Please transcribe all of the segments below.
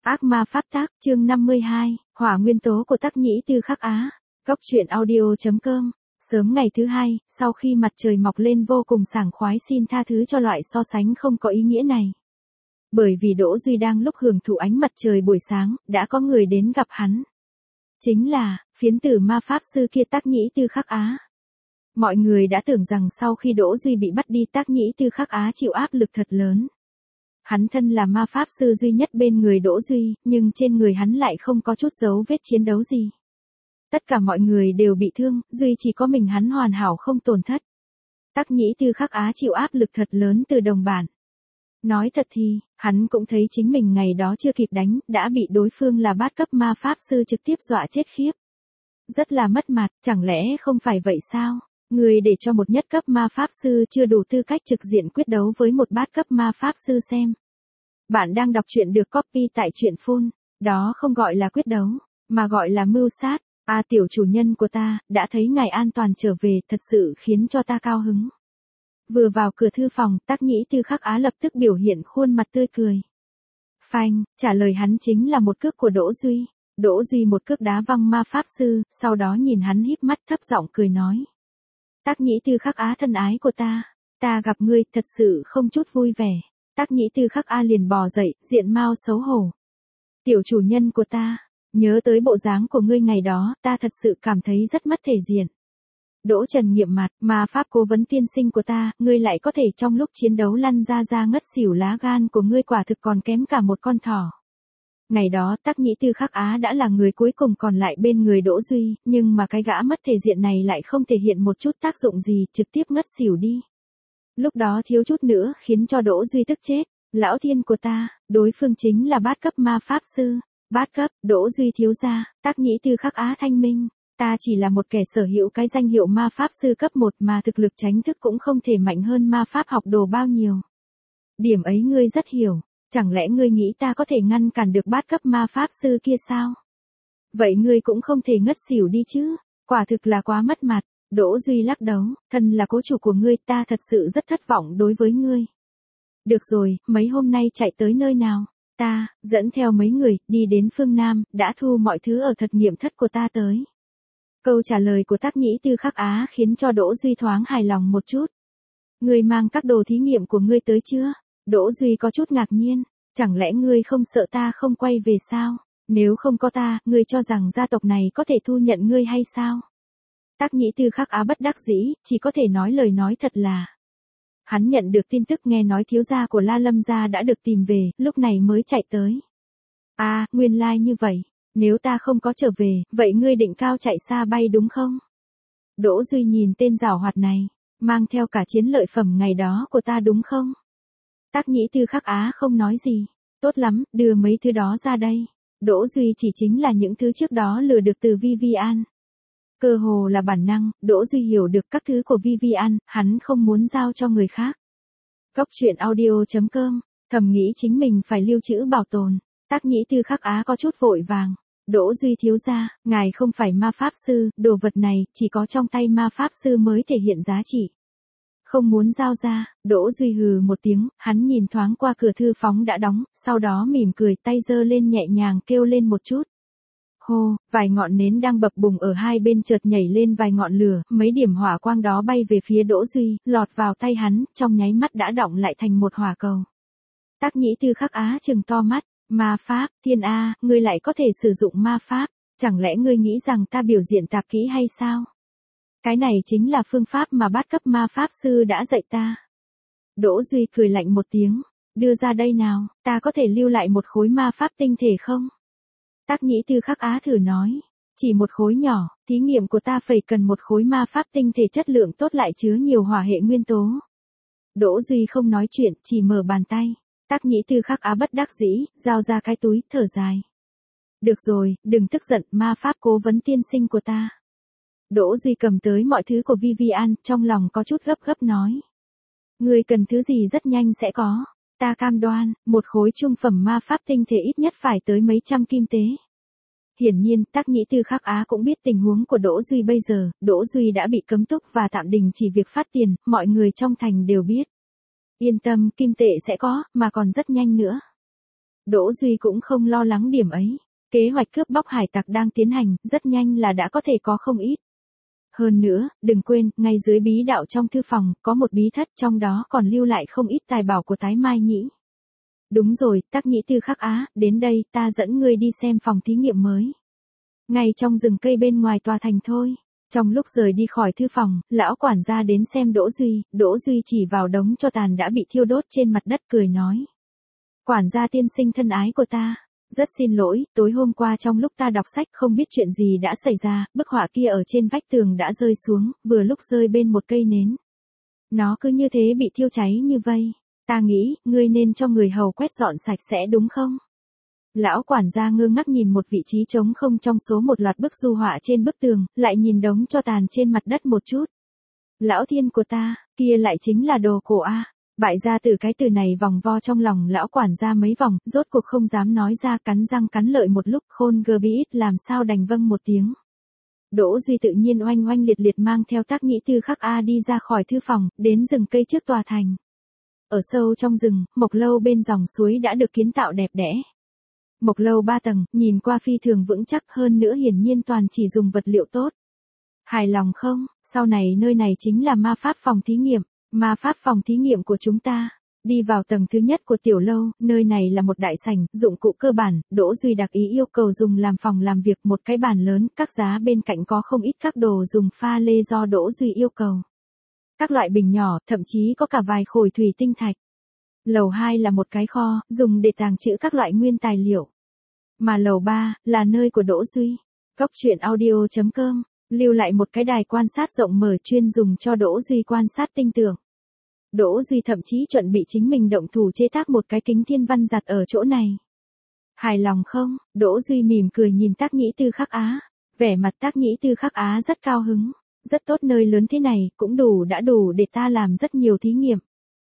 Ác ma pháp tắc, chương 52, hỏa nguyên tố của Tắc Nhĩ Tư Khắc Á. Góc truyện audio.com. Sớm ngày thứ hai, sau khi mặt trời mọc lên vô cùng sảng khoái, xin tha thứ cho loại so sánh không có ý nghĩa này. Bởi vì Đỗ Duy đang lúc hưởng thụ ánh mặt trời buổi sáng, đã có người đến gặp hắn. Chính là, phiến tử ma pháp sư kia Tắc Nhĩ Tư Khắc Á. Mọi người đã tưởng rằng sau khi Đỗ Duy bị bắt đi, Tắc Nhĩ Tư Khắc Á chịu áp lực thật lớn. Hắn thân là ma pháp sư duy nhất bên người Đỗ Duy, nhưng trên người hắn lại không có chút dấu vết chiến đấu gì. Tất cả mọi người đều bị thương, duy chỉ có mình hắn hoàn hảo không tổn thất. Tắc Nhĩ Tư Khắc Á chịu áp lực thật lớn từ đồng bạn. Nói thật thì, hắn cũng thấy chính mình ngày đó chưa kịp đánh, đã bị đối phương là bát cấp ma pháp sư trực tiếp dọa chết khiếp. Rất là mất mặt, chẳng lẽ không phải vậy sao? Người để cho một nhất cấp ma pháp sư chưa đủ tư cách trực diện quyết đấu với một bát cấp ma pháp sư xem. Bạn đang đọc truyện được copy tại truyện Full, đó không gọi là quyết đấu, mà gọi là mưu sát. Tiểu chủ nhân của ta, đã thấy ngài an toàn trở về, thật sự khiến cho ta cao hứng. Vừa vào cửa thư phòng, Tắc Nhĩ Tư Khắc Á lập tức biểu hiện khuôn mặt tươi cười. Phanh, trả lời hắn chính là một cước của Đỗ Duy. Đỗ Duy một cước đá văng ma pháp sư, sau đó nhìn hắn híp mắt thấp giọng cười nói. Tắc Nhĩ Tư Khắc Á thân ái của ta gặp ngươi thật sự không chút vui vẻ. Tắc Nhĩ Tư Khắc Á liền bò dậy, diện mao xấu hổ. Tiểu chủ nhân của ta, nhớ tới bộ dáng của ngươi ngày đó, ta thật sự cảm thấy rất mất thể diện. Đỗ Trần nghiệm mặt, ma pháp cố vấn tiên sinh của ta, ngươi lại có thể trong lúc chiến đấu lăn ra ngất xỉu, lá gan của ngươi quả thực còn kém cả một con thỏ. Ngày đó Tắc Nhĩ Tư Khắc Á đã là người cuối cùng còn lại bên người Đỗ Duy, nhưng mà cái gã mất thể diện này lại không thể hiện một chút tác dụng gì, trực tiếp ngất xỉu đi. Lúc đó thiếu chút nữa khiến cho Đỗ Duy tức chết. Lão thiên của ta, đối phương chính là bát cấp ma pháp sư. Bát cấp, Đỗ Duy thiếu gia, Tắc Nhĩ Tư Khắc Á thanh minh. Ta chỉ là một kẻ sở hữu cái danh hiệu ma pháp sư cấp 1 mà thực lực tránh thức cũng không thể mạnh hơn ma pháp học đồ bao nhiêu. Điểm ấy ngươi rất hiểu. Chẳng lẽ ngươi nghĩ ta có thể ngăn cản được bát cấp ma pháp sư kia sao? Vậy ngươi cũng không thể ngất xỉu đi chứ, quả thực là quá mất mặt. Đỗ Duy lắc đầu, thân là cố chủ của ngươi, ta thật sự rất thất vọng đối với ngươi. Được rồi, mấy hôm nay chạy tới nơi nào? Ta, dẫn theo mấy người, đi đến phương Nam, đã thu mọi thứ ở thực nghiệm thất của ta tới. Câu trả lời của Tắc Nhĩ Tư Khắc Á khiến cho Đỗ Duy thoáng hài lòng một chút. Ngươi mang các đồ thí nghiệm của ngươi tới chưa? Đỗ Duy có chút ngạc nhiên, chẳng lẽ ngươi không sợ ta không quay về sao? Nếu không có ta, ngươi cho rằng gia tộc này có thể thu nhận ngươi hay sao? Tắc Nhĩ Tư Khắc Á bất đắc dĩ, chỉ có thể nói lời nói thật là. Hắn nhận được tin tức nghe nói thiếu gia của La Lâm gia đã được tìm về, lúc này mới chạy tới. Nguyên lai như vậy, nếu ta không có trở về, vậy ngươi định cao chạy xa bay đúng không? Đỗ Duy nhìn tên giảo hoạt này, mang theo cả chiến lợi phẩm ngày đó của ta đúng không? Tắc Nhĩ Tư Khắc Á không nói gì. Tốt lắm, đưa mấy thứ đó ra đây. Đỗ Duy chỉ chính là những thứ trước đó lừa được từ Vivian. Cơ hồ là bản năng, Đỗ Duy hiểu được các thứ của Vivian, hắn không muốn giao cho người khác. Góc truyện audio.com, thầm nghĩ chính mình phải lưu trữ bảo tồn. Tắc Nhĩ Tư Khắc Á có chút vội vàng. Đỗ Duy thiếu gia, ngài không phải ma pháp sư, đồ vật này chỉ có trong tay ma pháp sư mới thể hiện giá trị. Không muốn giao ra, Đỗ Duy hừ một tiếng, hắn nhìn thoáng qua cửa thư phóng đã đóng, sau đó mỉm cười, tay giơ lên nhẹ nhàng kêu lên một chút. Hô, vài ngọn nến đang bập bùng ở hai bên chợt nhảy lên vài ngọn lửa, mấy điểm hỏa quang đó bay về phía Đỗ Duy, lọt vào tay hắn, trong nháy mắt đã đọng lại thành một hỏa cầu. Tắc Nhĩ Tư Khắc Á trừng to mắt, ma pháp, thiên A, ngươi lại có thể sử dụng ma pháp, chẳng lẽ ngươi nghĩ rằng ta biểu diễn tạp kỹ hay sao? Cái này chính là phương pháp mà bát cấp ma pháp sư đã dạy ta. Đỗ Duy cười lạnh một tiếng, đưa ra đây nào, ta có thể lưu lại một khối ma pháp tinh thể không? Tắc Nhĩ Tư Khắc Á thử nói, chỉ một khối nhỏ, thí nghiệm của ta phải cần một khối ma pháp tinh thể chất lượng tốt lại chứa nhiều hỏa hệ nguyên tố. Đỗ Duy không nói chuyện, chỉ mở bàn tay. Tắc Nhĩ Tư Khắc Á bất đắc dĩ, giao ra cái túi, thở dài. Được rồi, đừng tức giận, ma pháp cố vấn tiên sinh của ta. Đỗ Duy cầm tới mọi thứ của Vivian, trong lòng có chút gấp nói. Ngươi cần thứ gì rất nhanh sẽ có. Ta cam đoan, một khối trung phẩm ma pháp tinh thể ít nhất phải tới mấy trăm kim tế. Hiển nhiên, Tắc Nhĩ Tư Khắc Á cũng biết tình huống của Đỗ Duy bây giờ, Đỗ Duy đã bị cấm túc và tạm đình chỉ việc phát tiền, mọi người trong thành đều biết. Yên tâm, kim tệ sẽ có, mà còn rất nhanh nữa. Đỗ Duy cũng không lo lắng điểm ấy. Kế hoạch cướp bóc hải tặc đang tiến hành, rất nhanh là đã có thể có không ít. Hơn nữa, đừng quên, ngay dưới bí đạo trong thư phòng, có một bí thất trong đó còn lưu lại không ít tài bảo của Tái Mai Nhĩ. Đúng rồi, Tác Nhĩ Tư Khắc Á, đến đây, ta dẫn ngươi đi xem phòng thí nghiệm mới. Ngay trong rừng cây bên ngoài tòa thành thôi. Trong lúc rời đi khỏi thư phòng, lão quản gia đến xem Đỗ Duy chỉ vào đống tro tàn đã bị thiêu đốt trên mặt đất cười nói. Quản gia tiên sinh thân ái của ta, rất xin lỗi, tối hôm qua trong lúc ta đọc sách không biết chuyện gì đã xảy ra, bức họa kia ở trên vách tường đã rơi xuống, vừa lúc rơi bên một cây nến. Nó cứ như thế bị thiêu cháy như vây, ta nghĩ, ngươi nên cho người hầu quét dọn sạch sẽ đúng không? Lão quản gia ngơ ngác nhìn một vị trí trống không trong số một loạt bức du họa trên bức tường, lại nhìn đống tro tàn trên mặt đất một chút. Lão thiên của ta, kia lại chính là đồ cổ a. Bại gia từ cái từ này vòng vo trong lòng lão quản gia mấy vòng, rốt cuộc không dám nói ra, cắn răng cắn lợi một lúc, khôn gơ bí ít làm sao đành vâng một tiếng. Đỗ Duy tự nhiên oanh oanh liệt liệt mang theo Tác Nhĩ Tư Khắc A đi ra khỏi thư phòng, đến rừng cây trước tòa thành. Ở sâu trong rừng, mộc lâu bên dòng suối đã được kiến tạo đẹp đẽ. Mộc lâu 3 tầng, nhìn qua phi thường vững chắc, hơn nữa hiển nhiên toàn chỉ dùng vật liệu tốt. Hài lòng không? Sau này nơi này chính là ma pháp phòng thí nghiệm. Ma pháp phòng thí nghiệm của chúng ta. Đi vào tầng thứ nhất của tiểu lâu, nơi này là một đại sảnh, dụng cụ cơ bản, Đỗ Duy đặc ý yêu cầu dùng làm phòng làm việc, một cái bàn lớn, các giá bên cạnh có không ít các đồ dùng pha lê do Đỗ Duy yêu cầu. Các loại bình nhỏ, thậm chí có cả vài khối thủy tinh thạch. Lầu 2 là một cái kho, dùng để tàng trữ các loại nguyên tài liệu. Mà lầu 3, là nơi của Đỗ Duy. Góc truyện audio.com lưu lại một cái đài quan sát rộng mở chuyên dùng cho Đỗ Duy quan sát tinh tưởng. Đỗ Duy thậm chí chuẩn bị chính mình động thủ chế tác một cái kính thiên văn giặt ở chỗ này. Hài lòng không? Đỗ Duy mỉm cười nhìn Tác Nhĩ Tư Khắc Á. Vẻ mặt Tác Nhĩ Tư Khắc Á rất cao hứng. Rất tốt, nơi lớn thế này, cũng đã đủ để ta làm rất nhiều thí nghiệm.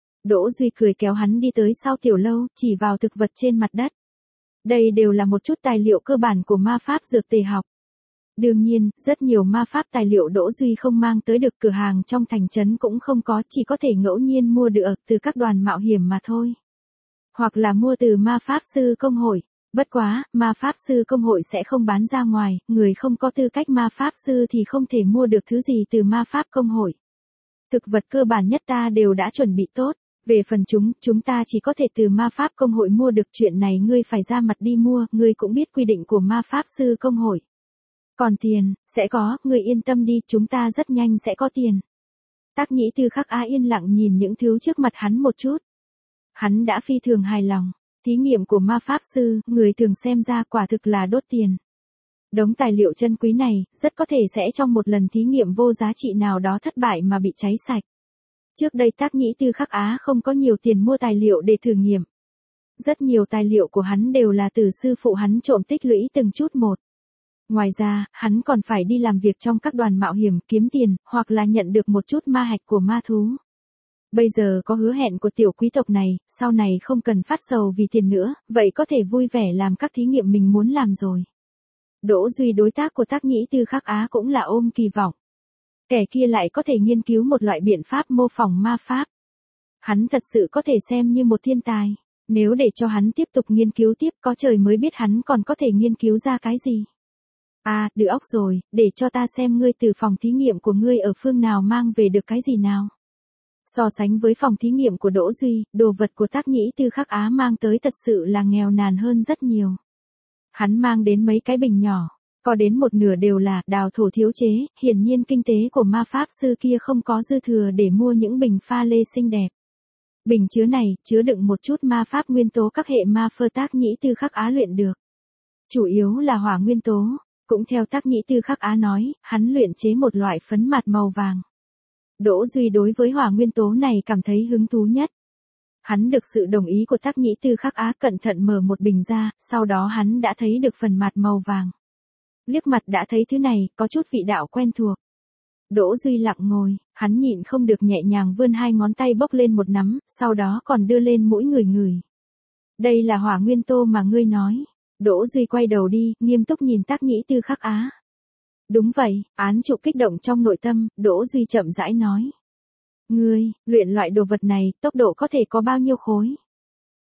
Đỗ Duy cười kéo hắn đi tới sau tiểu lâu, chỉ vào thực vật trên mặt đất. Đây đều là một chút tài liệu cơ bản của ma pháp dược tề học. Đương nhiên, rất nhiều ma pháp tài liệu Đỗ Duy không mang tới được, cửa hàng trong thành trấn cũng không có, chỉ có thể ngẫu nhiên mua được từ các đoàn mạo hiểm mà thôi. Hoặc là mua từ ma pháp sư công hội. Bất quá, ma pháp sư công hội sẽ không bán ra ngoài, người không có tư cách ma pháp sư thì không thể mua được thứ gì từ ma pháp công hội. Thực vật cơ bản nhất ta đều đã chuẩn bị tốt. Về phần chúng ta chỉ có thể từ ma pháp công hội mua được, chuyện này ngươi phải ra mặt đi mua, ngươi cũng biết quy định của ma pháp sư công hội. Còn tiền, sẽ có, ngươi yên tâm đi, chúng ta rất nhanh sẽ có tiền. Tác Nhĩ Tư Khắc Á yên lặng nhìn những thứ trước mặt hắn một chút. Hắn đã phi thường hài lòng, thí nghiệm của ma pháp sư, người thường xem ra quả thực là đốt tiền. Đống tài liệu chân quý này, rất có thể sẽ trong một lần thí nghiệm vô giá trị nào đó thất bại mà bị cháy sạch. Trước đây Tác Nhĩ Tư Khắc Á không có nhiều tiền mua tài liệu để thử nghiệm. Rất nhiều tài liệu của hắn đều là từ sư phụ hắn trộm tích lũy từng chút một. Ngoài ra, hắn còn phải đi làm việc trong các đoàn mạo hiểm kiếm tiền, hoặc là nhận được một chút ma hạch của ma thú. Bây giờ có hứa hẹn của tiểu quý tộc này, sau này không cần phát sầu vì tiền nữa, vậy có thể vui vẻ làm các thí nghiệm mình muốn làm rồi. Đỗ Duy đối tác của Tác Nhĩ Tư Khắc Á cũng là ôm kỳ vọng. Kẻ kia lại có thể nghiên cứu một loại biện pháp mô phỏng ma pháp. Hắn thật sự có thể xem như một thiên tài. Nếu để cho hắn tiếp tục nghiên cứu tiếp, có trời mới biết hắn còn có thể nghiên cứu ra cái gì. À, được óc rồi, để cho ta xem ngươi từ phòng thí nghiệm của ngươi ở phương nào mang về được cái gì nào. So sánh với phòng thí nghiệm của Đỗ Duy, đồ vật của Tác Nhĩ Tư Khắc Á mang tới thật sự là nghèo nàn hơn rất nhiều. Hắn mang đến mấy cái bình nhỏ, có đến một nửa đều là đào thổ thiếu chế, hiển nhiên kinh tế của ma pháp sư kia không có dư thừa để mua những bình pha lê xinh đẹp. Bình chứa này, chứa đựng một chút ma pháp nguyên tố các hệ ma phơ Tác Nhĩ Tư Khắc Á luyện được. Chủ yếu là hỏa nguyên tố, cũng theo Tác Nhĩ Tư Khắc Á nói, hắn luyện chế một loại phấn mặt màu vàng. Đỗ Duy đối với hỏa nguyên tố này cảm thấy hứng thú nhất. Hắn được sự đồng ý của Tác Nhĩ Tư Khắc Á, cẩn thận mở một bình ra, sau đó hắn đã thấy được phần mặt màu vàng. Liếc mặt đã thấy thứ này, có chút vị đạo quen thuộc. Đỗ Duy lặng ngồi, hắn nhịn không được nhẹ nhàng vươn hai ngón tay bốc lên một nắm, sau đó còn đưa lên mũi ngửi. Đây là hỏa nguyên tố mà ngươi nói. Đỗ Duy quay đầu đi, nghiêm túc nhìn Tác Nhĩ Tư Khắc Á. Đúng vậy, án trụ kích động trong nội tâm, Đỗ Duy chậm rãi nói. Ngươi, luyện loại đồ vật này, tốc độ có thể có bao nhiêu khối?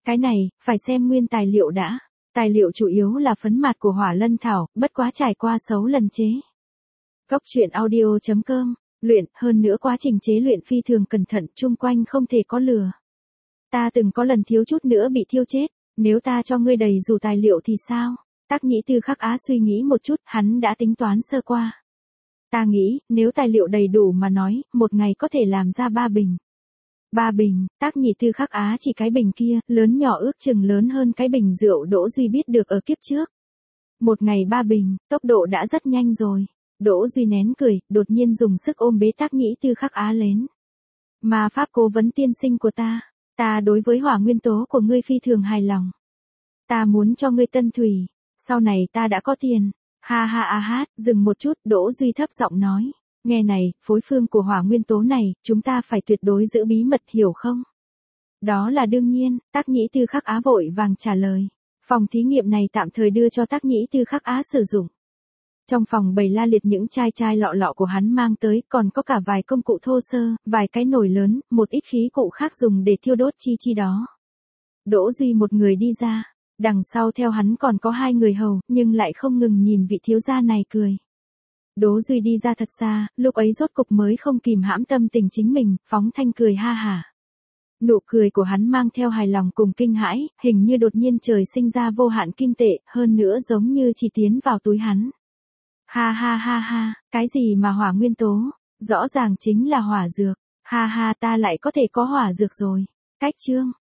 Cái này, phải xem nguyên tài liệu đã. Tài liệu chủ yếu là phấn mạt của hỏa lân thảo, bất quá trải qua 6 lần chế. Góc truyện audio.com, luyện, hơn nữa quá trình chế luyện phi thường cẩn thận, chung quanh không thể có lửa. Ta từng có lần thiếu chút nữa bị thiêu chết, nếu ta cho ngươi đầy dù tài liệu thì sao? Tác Nhĩ Tư Khắc Á suy nghĩ một chút, hắn đã tính toán sơ qua. Ta nghĩ, nếu tài liệu đầy đủ mà nói, một ngày có thể làm ra 3 bình. 3 bình, Tác Nhĩ Tư Khắc Á chỉ cái bình kia, lớn nhỏ ước chừng lớn hơn cái bình rượu Đỗ Duy biết được ở kiếp trước. Một ngày 3 bình, tốc độ đã rất nhanh rồi. Đỗ Duy nén cười, đột nhiên dùng sức ôm bế Tác Nhĩ Tư Khắc Á lên. Mà pháp cố vấn tiên sinh của ta đối với hỏa nguyên tố của ngươi phi thường hài lòng. Ta muốn cho ngươi tân thủy, sau này ta đã có tiền. Ha ha a hát, dừng một chút, Đỗ Duy thấp giọng nói. Nghe này, phối phương của hỏa nguyên tố này, chúng ta phải tuyệt đối giữ bí mật hiểu không? Đó là đương nhiên, Tác Nhĩ Tư Khắc Á vội vàng trả lời. Phòng thí nghiệm này tạm thời đưa cho Tác Nhĩ Tư Khắc Á sử dụng. Trong phòng bày la liệt những chai lọ lọ của hắn mang tới, còn có cả vài công cụ thô sơ, vài cái nồi lớn, một ít khí cụ khác dùng để thiêu đốt chi đó. Đỗ Duy một người đi ra, đằng sau theo hắn còn có 2 người hầu, nhưng lại không ngừng nhìn vị thiếu gia này cười. Đỗ Duy đi ra thật xa, lúc ấy rốt cục mới không kìm hãm tâm tình chính mình, phóng thanh cười ha hả. Nụ cười của hắn mang theo hài lòng cùng kinh hãi, hình như đột nhiên trời sinh ra vô hạn kim tệ, hơn nữa giống như chỉ tiến vào túi hắn. Ha ha ha ha, cái gì mà hỏa nguyên tố, rõ ràng chính là hỏa dược, ha ha ta lại có thể có hỏa dược rồi. Cách chương